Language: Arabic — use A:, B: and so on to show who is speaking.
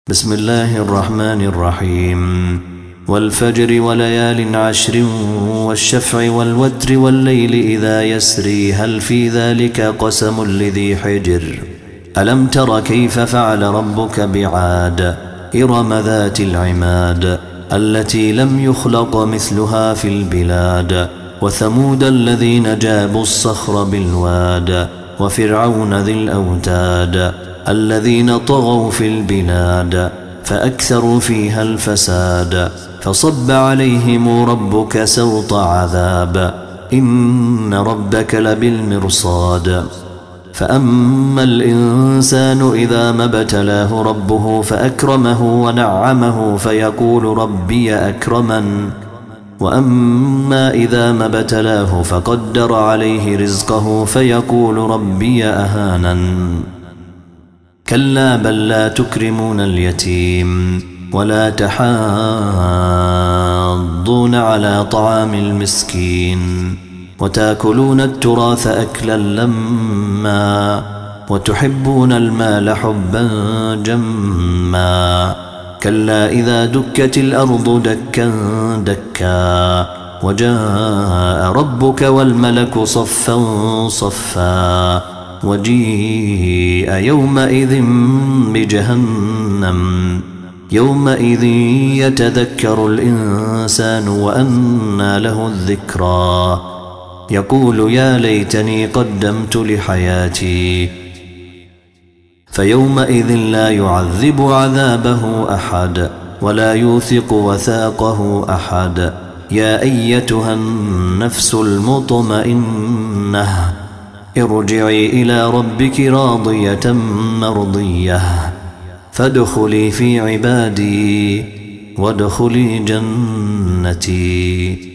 A: بسم الله الرحمن الرحيم والفجر وليال عشر والشفع والوتر والليل إذا يسري هل في ذلك قسم لذي حجر ألم تر كيف فعل ربك بعاد إرم ذات العماد التي لم يخلق مثلها في البلاد وثمود الذين جابوا الصخر بالواد وفرعون ذي الأوتاد الذين طغوا في البلاد فأكثروا فيها الفساد فصب عليهم ربك سوط عذاب إن ربك لبالمرصاد فأما الإنسان إذا ما ابتلاه ربه فأكرمه ونعمه فيقول ربي أكرمن وأما إذا ما ابتلاه فقدر عليه رزقه فيقول ربي أهانن كلا بل لا تكرمون اليتيم ولا تحاضون على طعام المسكين وتأكلون التراث أكلا لما وتحبون المال حبا جما كلا إذا دكت الأرض دكا دكا وجاء ربك والملك صفا صفا وجيء يومئذ بجهنم يومئذ يتذكر الإنسان وأنى له الذكرى يقول يا ليتني قدمت لحياتي فيومئذ لا يعذب عذابه أحد ولا يوثق وثاقه أحد يا أيتها النفس المطمئنة ارجعي إلى ربك راضية مرضية فادخلي في عبادي وادخلي جنتي.